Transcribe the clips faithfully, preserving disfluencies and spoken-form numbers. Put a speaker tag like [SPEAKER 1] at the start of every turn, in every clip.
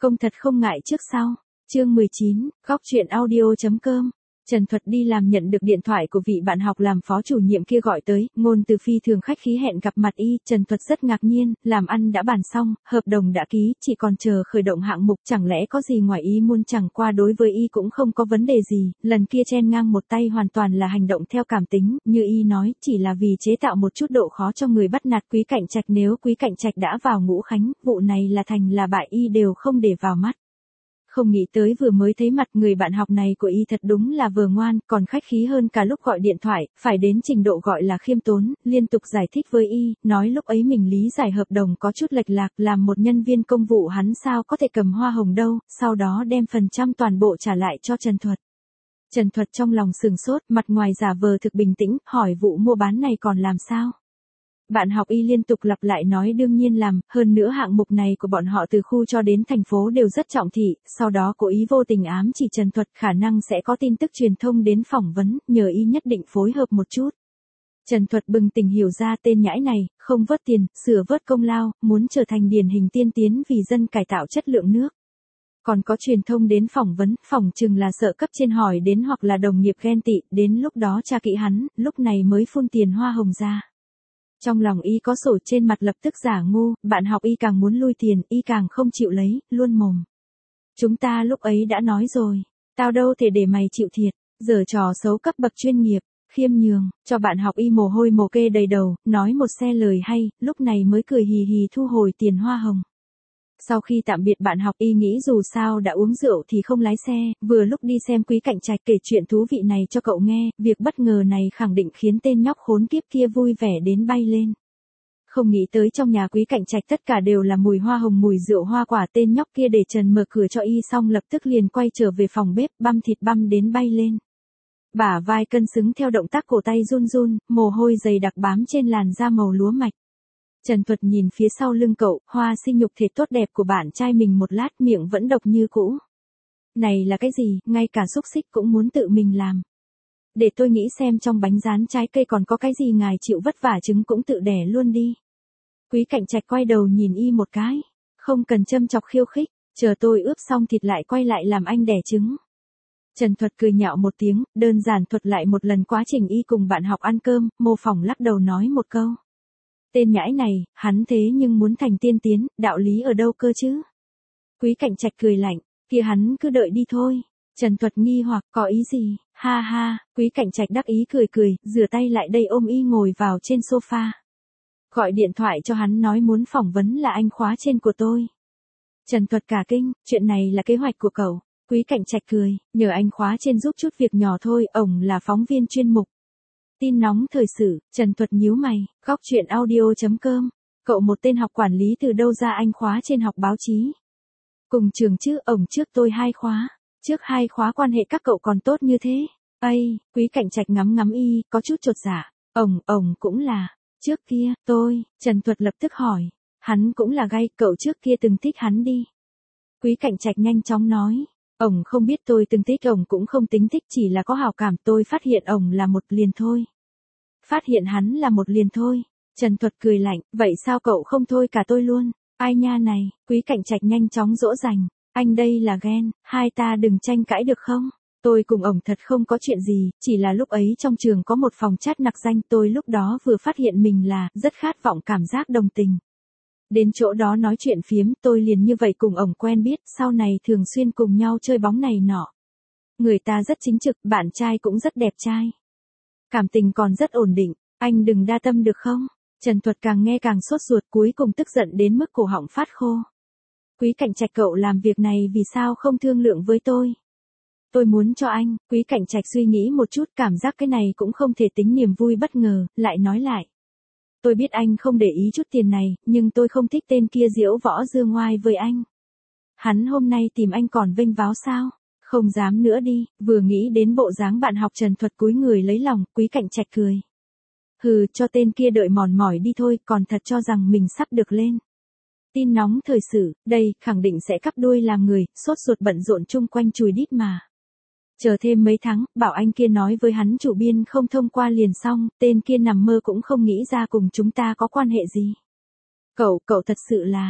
[SPEAKER 1] Công thật không ngại trước sau. Chương mười chín, góc truyện audio chấm com. Trần Thuật đi làm nhận được điện thoại của vị bạn học làm phó chủ nhiệm kia gọi tới, ngôn từ phi thường khách khí hẹn gặp mặt y. Trần Thuật rất ngạc nhiên, làm ăn đã bàn xong, hợp đồng đã ký, chỉ còn chờ khởi động hạng mục, chẳng lẽ có gì ngoài ý muốn, chẳng qua đối với y cũng không có vấn đề gì, lần kia chen ngang một tay hoàn toàn là hành động theo cảm tính, như y nói, chỉ là vì chế tạo một chút độ khó cho người bắt nạt Quý Cạnh Trạch. Nếu Quý Cạnh Trạch đã vào ngũ khánh, vụ này là thành là bại y đều không để vào mắt. Không nghĩ tới vừa mới thấy mặt người bạn học này của y thật đúng là vừa ngoan, còn khách khí hơn cả lúc gọi điện thoại, phải đến trình độ gọi là khiêm tốn, liên tục giải thích với y, nói lúc ấy mình lý giải hợp đồng có chút lệch lạc, làm một nhân viên công vụ hắn sao có thể cầm hoa hồng đâu, sau đó đem phần trăm toàn bộ trả lại cho Trần Thuật. Trần Thuật trong lòng sừng sốt, mặt ngoài giả vờ thực bình tĩnh, hỏi vụ mua bán này còn làm sao? Bạn học y liên tục lặp lại nói đương nhiên làm, hơn nữa hạng mục này của bọn họ từ khu cho đến thành phố đều rất trọng thị, sau đó cố ý vô tình ám chỉ Trần Thuật khả năng sẽ có tin tức truyền thông đến phỏng vấn, nhờ y nhất định phối hợp một chút. Trần Thuật bừng tỉnh hiểu ra tên nhãi này, không vớt tiền, sửa vớt công lao, muốn trở thành điển hình tiên tiến vì dân cải tạo chất lượng nước. Còn có truyền thông đến phỏng vấn, phỏng chừng là sợ cấp trên hỏi đến hoặc là đồng nghiệp ghen tị, đến lúc đó tra kỹ hắn, lúc này mới phun tiền hoa hồng ra. Trong lòng y có sổ, trên mặt lập tức giả ngu, bạn học y càng muốn lui tiền, y càng không chịu lấy, luôn mồm. Chúng ta lúc ấy đã nói rồi, tao đâu thể để mày chịu thiệt, giở trò xấu cấp bậc chuyên nghiệp, khiêm nhường, cho bạn học y mồ hôi mồ kê đầy đầu, nói một xe lời hay, lúc này mới cười hì hì thu hồi tiền hoa hồng. Sau khi tạm biệt bạn học y nghĩ dù sao đã uống rượu thì không lái xe, vừa lúc đi xem Quý Cạnh Trạch kể chuyện thú vị này cho cậu nghe, việc bất ngờ này khẳng định khiến tên nhóc khốn kiếp kia vui vẻ đến bay lên. Không nghĩ tới trong nhà Quý Cạnh Trạch tất cả đều là mùi hoa hồng mùi rượu hoa quả, tên nhóc kia để Trần mở cửa cho y xong lập tức liền quay trở về phòng bếp, băm thịt băm đến bay lên. Bả vai cân xứng theo động tác cổ tay run run, mồ hôi dày đặc bám trên làn da màu lúa mạch. Trần Thuật nhìn phía sau lưng cậu, hoa sinh nhục thể tốt đẹp của bạn trai mình một lát, miệng vẫn độc như cũ. Này là cái gì, ngay cả xúc xích cũng muốn tự mình làm. Để tôi nghĩ xem trong bánh rán trái cây còn có cái gì ngài chịu vất vả trứng cũng tự đẻ luôn đi. Quý Cạnh Trạch quay đầu nhìn y một cái. Không cần châm chọc khiêu khích, chờ tôi ướp xong thịt lại quay lại làm anh đẻ trứng. Trần Thuật cười nhạo một tiếng, đơn giản thuật lại một lần quá trình y cùng bạn học ăn cơm, mô phỏng lắc đầu nói một câu. Tên nhãi này, hắn thế nhưng muốn thành tiên tiến, đạo lý ở đâu cơ chứ? Quý Cạnh Trạch cười lạnh, kia hắn cứ đợi đi thôi. Trần Thuật nghi hoặc, có ý gì? Ha ha, Quý Cạnh Trạch đắc ý cười cười, rửa tay lại đây ôm y ngồi vào trên sofa. Gọi điện thoại cho hắn nói muốn phỏng vấn là anh khóa trên của tôi. Trần Thuật cả kinh, chuyện này là kế hoạch của cậu. Quý Cạnh Trạch cười, nhờ anh khóa trên giúp chút việc nhỏ thôi, ổng là phóng viên chuyên mục. Tin nóng thời sự, Trần Thuật nhíu mày, góc truyện audio chấm com. Cậu một tên học quản lý từ đâu ra anh khóa trên học báo chí? Cùng trường chứ, ổng trước tôi hai khóa. Trước hai khóa quan hệ các cậu còn tốt như thế. Ây, Quý Cạnh Trạch ngắm ngắm y, có chút chột dạ. Ổng, ổng cũng là. Trước kia, tôi, Trần Thuật lập tức hỏi. Hắn cũng là gay, cậu trước kia từng thích hắn đi. Quý Cạnh Trạch nhanh chóng nói. Ổng không biết tôi từng thích, ổng cũng không tính thích, chỉ là có hảo cảm, tôi phát hiện ổng là một liền thôi. Phát hiện hắn là một liền thôi. Trần Thuật cười lạnh, vậy sao cậu không thôi cả tôi luôn? Ai nha này, Quý Cạnh Trạch nhanh chóng dỗ dành. Anh đây là ghen, hai ta đừng tranh cãi được không? Tôi cùng ổng thật không có chuyện gì, chỉ là lúc ấy trong trường có một phòng chat nặc danh, tôi lúc đó vừa phát hiện mình là, rất khát vọng cảm giác đồng tình. Đến chỗ đó nói chuyện phiếm, tôi liền như vậy cùng ổng quen biết, sau này thường xuyên cùng nhau chơi bóng này nọ. Người ta rất chính trực, bạn trai cũng rất đẹp trai. Cảm tình còn rất ổn định, anh đừng đa tâm được không? Trần Thuật càng nghe càng sốt ruột, cuối cùng tức giận đến mức cổ họng phát khô. Quý Cạnh Trạch, cậu làm việc này vì sao không thương lượng với tôi? Tôi muốn cho anh. Quý Cạnh Trạch suy nghĩ một chút, cảm giác cái này cũng không thể tính niềm vui bất ngờ, lại nói lại. Tôi biết anh không để ý chút tiền này, nhưng tôi không thích tên kia diễu võ dương ngoai với anh. Hắn hôm nay tìm anh còn vênh váo sao? Không dám nữa đi, vừa nghĩ đến bộ dáng bạn học Trần Thuật cúi người lấy lòng, Quý Cạnh Trạch cười. Hừ, cho tên kia đợi mòn mỏi đi thôi, còn thật cho rằng mình sắp được lên. Tin nóng thời sự, đây, khẳng định sẽ cắp đuôi làm người, sốt ruột bận rộn chung quanh chùi đít mà. Chờ thêm mấy tháng, bảo anh kia nói với hắn chủ biên không thông qua liền xong, tên kia nằm mơ cũng không nghĩ ra cùng chúng ta có quan hệ gì. Cậu, cậu thật sự là,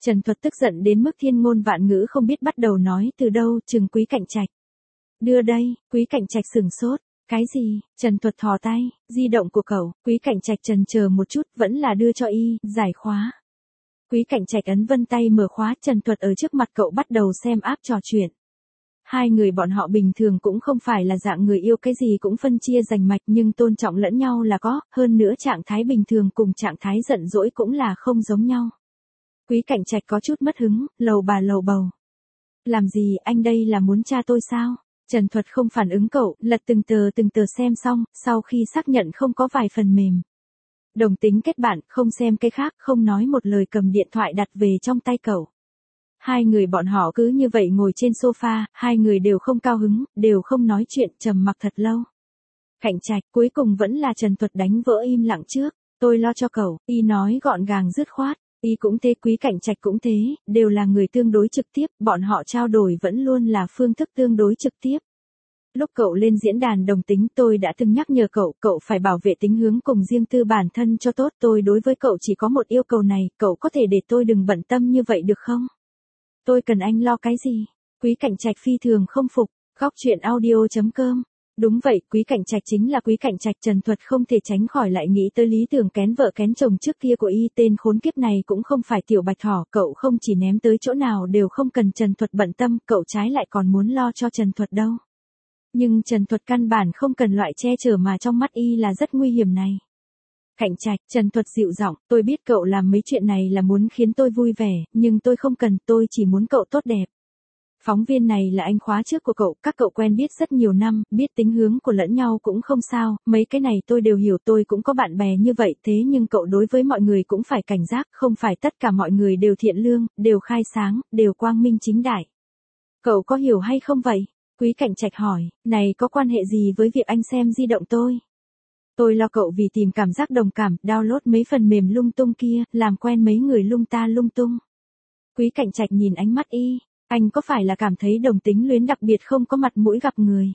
[SPEAKER 1] Trần Thuật tức giận đến mức thiên ngôn vạn ngữ không biết bắt đầu nói từ đâu, chừng Quý Cạnh Trạch. Đưa đây, Quý Cạnh Trạch sửng sốt. Cái gì? Trần Thuật thò tay, di động của cậu, Quý Cạnh Trạch trần chờ một chút, vẫn là đưa cho y, giải khóa. Quý Cạnh Trạch ấn vân tay mở khóa, Trần Thuật ở trước mặt cậu bắt đầu xem app trò chuyện. Hai người bọn họ bình thường cũng không phải là dạng người yêu cái gì cũng phân chia rành mạch nhưng tôn trọng lẫn nhau là có, hơn nữa trạng thái bình thường cùng trạng thái giận dỗi cũng là không giống nhau. Quý Cạnh Trạch có chút mất hứng, lầu bà lầu bầu. Làm gì, anh đây là muốn tra tôi sao? Trần Thuật không phản ứng cậu, lật từng tờ từng tờ xem xong, sau khi xác nhận không có vài phần mềm. Đồng tính kết bạn, không xem cái khác, không nói một lời cầm điện thoại đặt về trong tay cậu. Hai người bọn họ cứ như vậy ngồi trên sofa, hai người đều không cao hứng, đều không nói chuyện, trầm mặc thật lâu. Cạnh Trạch, cuối cùng vẫn là Trần Thuật đánh vỡ im lặng trước, tôi lo cho cậu, y nói gọn gàng dứt khoát, y cũng thế, Quý Cạnh Trạch cũng thế, đều là người tương đối trực tiếp, bọn họ trao đổi vẫn luôn là phương thức tương đối trực tiếp. Lúc cậu lên diễn đàn đồng tính tôi đã từng nhắc nhở cậu, cậu phải bảo vệ tính hướng cùng riêng tư bản thân cho tốt, tôi đối với cậu chỉ có một yêu cầu này, cậu có thể để tôi đừng bận tâm như vậy được không? Tôi cần anh lo cái gì? Quý Cạnh Trạch phi thường không phục, góc chuyện audio chấm com. Đúng vậy, Quý Cạnh Trạch chính là Quý Cạnh Trạch, Trần Thuật không thể tránh khỏi lại nghĩ tới lý tưởng kén vợ kén chồng trước kia của y, tên khốn kiếp này cũng không phải tiểu bạch thỏ, cậu không chỉ ném tới chỗ nào đều không cần Trần Thuật bận tâm, cậu trái lại còn muốn lo cho Trần Thuật đâu. Nhưng Trần Thuật căn bản không cần loại che chở mà trong mắt y là rất nguy hiểm này. Cạnh Trạch, Trần Thuật dịu giọng, tôi biết cậu làm mấy chuyện này là muốn khiến tôi vui vẻ, nhưng tôi không cần, tôi chỉ muốn cậu tốt đẹp. Phóng viên này là anh khóa trước của cậu, các cậu quen biết rất nhiều năm, biết tính hướng của lẫn nhau cũng không sao, mấy cái này tôi đều hiểu, tôi cũng có bạn bè như vậy, thế nhưng cậu đối với mọi người cũng phải cảnh giác, không phải tất cả mọi người đều thiện lương, đều khai sáng, đều quang minh chính đại. Cậu có hiểu hay không vậy? Quý Cạnh Trạch hỏi, này có quan hệ gì với việc anh xem di động tôi? Tôi lo cậu vì tìm cảm giác đồng cảm, download mấy phần mềm lung tung kia, làm quen mấy người lung ta lung tung. Quý Cạnh Trạch nhìn ánh mắt y, anh có phải là cảm thấy đồng tính luyến đặc biệt không có mặt mũi gặp người?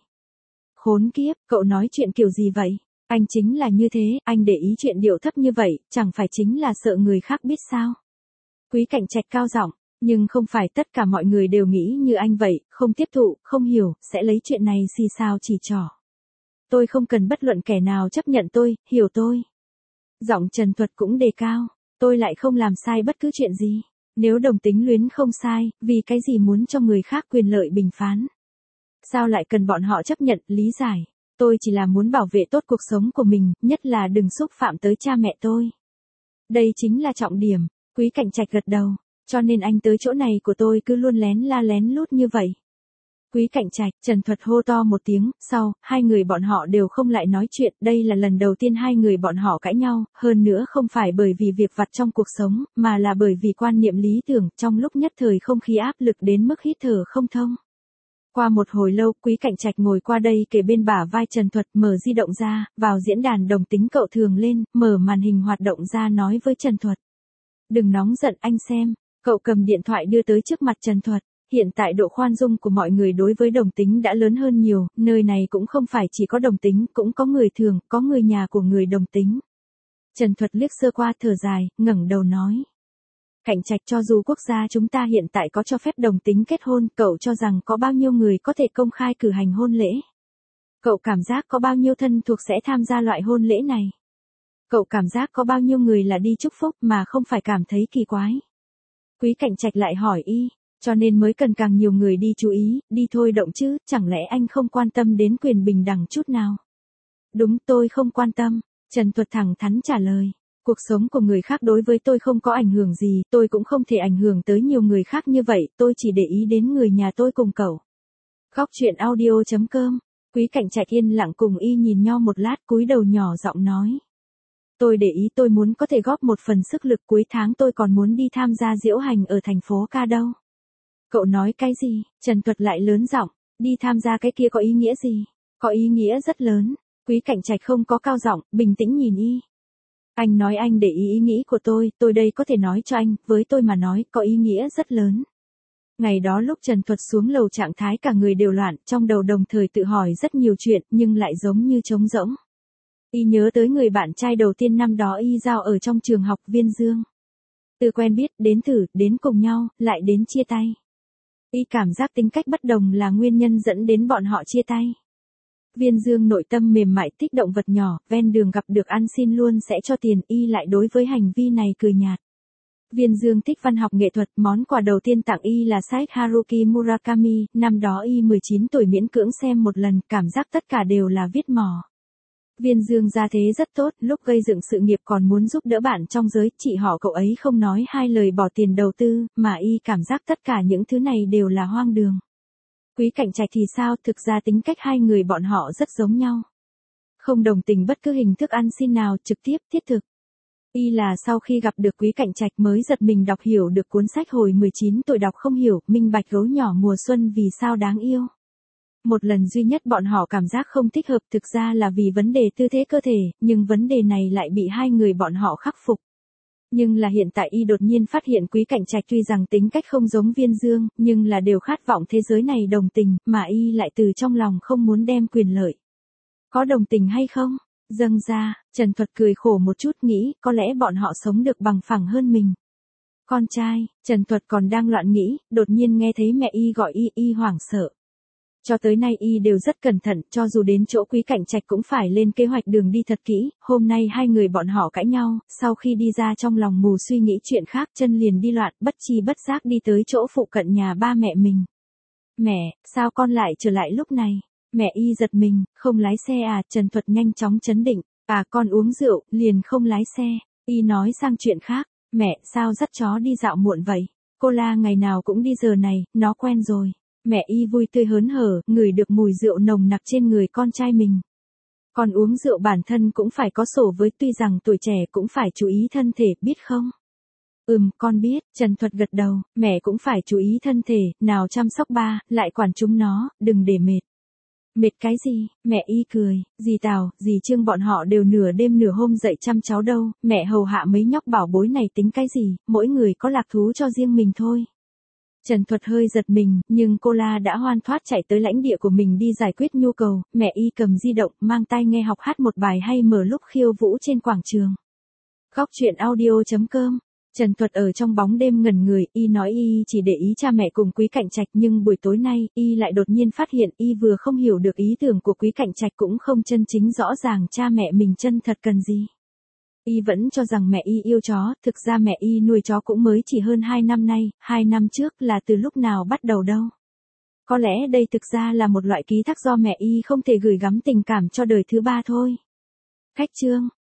[SPEAKER 1] Khốn kiếp, cậu nói chuyện kiểu gì vậy? Anh chính là như thế, anh để ý chuyện điệu thấp như vậy, chẳng phải chính là sợ người khác biết sao? Quý Cạnh Trạch cao giọng, nhưng không phải tất cả mọi người đều nghĩ như anh vậy, không tiếp thụ, không hiểu, sẽ lấy chuyện này xì xào chỉ trỏ. Tôi không cần bất luận kẻ nào chấp nhận tôi, hiểu tôi. Giọng Trần Thuật cũng đề cao, tôi lại không làm sai bất cứ chuyện gì. Nếu đồng tính luyến không sai, vì cái gì muốn cho người khác quyền lợi bình phán? Sao lại cần bọn họ chấp nhận, lý giải? Tôi chỉ là muốn bảo vệ tốt cuộc sống của mình, nhất là đừng xúc phạm tới cha mẹ tôi. Đây chính là trọng điểm, Quý Cạnh Trạch gật đầu, cho nên anh tới chỗ này của tôi cứ luôn lén la lén lút như vậy. Quý Cạnh Trạch, Trần Thuật hô to một tiếng, sau, hai người bọn họ đều không lại nói chuyện, đây là lần đầu tiên hai người bọn họ cãi nhau, hơn nữa không phải bởi vì việc vặt trong cuộc sống, mà là bởi vì quan niệm lý tưởng, trong lúc nhất thời không khí áp lực đến mức hít thở không thông. Qua một hồi lâu, Quý Cạnh Trạch ngồi qua đây kề bên bả vai Trần Thuật, mở di động ra, vào diễn đàn đồng tính cậu thường lên, mở màn hình hoạt động ra nói với Trần Thuật. Đừng nóng giận anh xem, cậu cầm điện thoại đưa tới trước mặt Trần Thuật. Hiện tại độ khoan dung của mọi người đối với đồng tính đã lớn hơn nhiều, nơi này cũng không phải chỉ có đồng tính, cũng có người thường, có người nhà của người đồng tính. Trần Thuật liếc sơ qua thở dài, ngẩng đầu nói. Cạnh Trạch, cho dù quốc gia chúng ta hiện tại có cho phép đồng tính kết hôn, cậu cho rằng có bao nhiêu người có thể công khai cử hành hôn lễ? Cậu cảm giác có bao nhiêu thân thuộc sẽ tham gia loại hôn lễ này? Cậu cảm giác có bao nhiêu người là đi chúc phúc mà không phải cảm thấy kỳ quái? Quý Cạnh Trạch lại hỏi y. Cho nên mới cần càng nhiều người đi chú ý, đi thôi động chứ, chẳng lẽ anh không quan tâm đến quyền bình đẳng chút nào? Đúng, tôi không quan tâm, Trần Thuật thẳng thắn trả lời. Cuộc sống của người khác đối với tôi không có ảnh hưởng gì, tôi cũng không thể ảnh hưởng tới nhiều người khác như vậy, tôi chỉ để ý đến người nhà tôi cùng cậu. Góc chuyện audio chấm com. Quý Cạnh Trạch yên lặng cùng y nhìn nhau một lát, cúi đầu nhỏ giọng nói. Tôi để ý, tôi muốn có thể góp một phần sức lực, cuối tháng tôi còn muốn đi tham gia diễu hành ở thành phố ca đâu. Cậu nói cái gì? Trần Thuật lại lớn giọng, đi tham gia cái kia có ý nghĩa gì? Có ý nghĩa rất lớn. Quý Cạnh Trạch không có cao giọng, bình tĩnh nhìn y. Anh nói anh để ý ý nghĩ của tôi, tôi đây có thể nói cho anh, với tôi mà nói, có ý nghĩa rất lớn. Ngày đó lúc Trần Thuật xuống lầu trạng thái cả người đều loạn, trong đầu đồng thời tự hỏi rất nhiều chuyện, nhưng lại giống như trống rỗng. Y nhớ tới người bạn trai đầu tiên năm đó y giao ở trong trường học Viên Dương. Từ quen biết, đến thử, đến cùng nhau, lại đến chia tay. Y cảm giác tính cách bất đồng là nguyên nhân dẫn đến bọn họ chia tay. Viên Dương nội tâm mềm mại thích động vật nhỏ, ven đường gặp được ăn xin luôn sẽ cho tiền, Y lại đối với hành vi này cười nhạt. Viên Dương thích văn học nghệ thuật, món quà đầu tiên tặng Y là sách Haruki Murakami, năm đó Y mười chín tuổi miễn cưỡng xem một lần, cảm giác tất cả đều là viết mỏ. Viên Dương gia thế rất tốt, lúc gây dựng sự nghiệp còn muốn giúp đỡ bạn trong giới, chị họ cậu ấy không nói hai lời bỏ tiền đầu tư, mà Y cảm giác tất cả những thứ này đều là hoang đường. Quý Cạnh Trạch thì sao, thực ra tính cách hai người bọn họ rất giống nhau. Không đồng tình bất cứ hình thức ăn xin nào, trực tiếp, thiết thực. Y là sau khi gặp được Quý Cạnh Trạch mới giật mình đọc hiểu được cuốn sách hồi mười chín tuổi đọc không hiểu, minh bạch gấu nhỏ mùa xuân vì sao đáng yêu. Một lần duy nhất bọn họ cảm giác không thích hợp thực ra là vì vấn đề tư thế cơ thể, nhưng vấn đề này lại bị hai người bọn họ khắc phục. Nhưng là hiện tại Y đột nhiên phát hiện Quý Cạnh Trạch tuy rằng tính cách không giống Viên Dương, nhưng là đều khát vọng thế giới này đồng tình, mà Y lại từ trong lòng không muốn đem quyền lợi. Có đồng tình hay không? Dâng ra, Trần Thuật cười khổ một chút nghĩ, có lẽ bọn họ sống được bằng phẳng hơn mình. Con trai, Trần Thuật còn đang loạn nghĩ, đột nhiên nghe thấy mẹ Y gọi Y, Y hoảng sợ. Cho tới nay Y đều rất cẩn thận, cho dù đến chỗ Quý Cạnh Trạch cũng phải lên kế hoạch đường đi thật kỹ, hôm nay hai người bọn họ cãi nhau, sau khi đi ra trong lòng mù suy nghĩ chuyện khác chân liền đi loạn, bất chi bất giác đi tới chỗ phụ cận nhà ba mẹ mình. Mẹ, sao con lại trở lại lúc này? Mẹ Y giật mình, không lái xe à, Trần Thuật nhanh chóng chấn định, à con uống rượu, liền không lái xe. Y nói sang chuyện khác, mẹ sao dắt chó đi dạo muộn vậy? Cô La ngày nào cũng đi giờ này, nó quen rồi. Mẹ Y vui tươi hớn hở, ngửi được mùi rượu nồng nặc trên người con trai mình. Con uống rượu bản thân cũng phải có sổ với, tuy rằng tuổi trẻ cũng phải chú ý thân thể, biết không? Ừm, con biết, Trần Thuật gật đầu, mẹ cũng phải chú ý thân thể, nào chăm sóc ba, lại quản chúng nó, đừng để mệt. Mệt cái gì, mẹ Y cười, dì Tào, dì Trương bọn họ đều nửa đêm nửa hôm dậy chăm cháu đâu, mẹ hầu hạ mấy nhóc bảo bối này tính cái gì, mỗi người có lạc thú cho riêng mình thôi. Trần Thuật hơi giật mình, nhưng cô La đã hoan thoát chạy tới lãnh địa của mình đi giải quyết nhu cầu, mẹ Y cầm di động, mang tai nghe học hát một bài hay mở lúc khiêu vũ trên quảng trường. Góc truyện audio chấm com. Trần Thuật ở trong bóng đêm ngẩn người, Y nói Y chỉ để ý cha mẹ cùng Quý Cạnh Trạch, nhưng buổi tối nay, Y lại đột nhiên phát hiện Y vừa không hiểu được ý tưởng của Quý Cạnh Trạch cũng không chân chính rõ ràng cha mẹ mình chân thật cần gì. Y vẫn cho rằng mẹ Y yêu chó, thực ra mẹ Y nuôi chó cũng mới chỉ hơn hai năm nay, hai năm trước là từ lúc nào bắt đầu đâu. Có lẽ đây thực ra là một loại ký thác do mẹ Y không thể gửi gắm tình cảm cho đời thứ ba thôi. Khách chương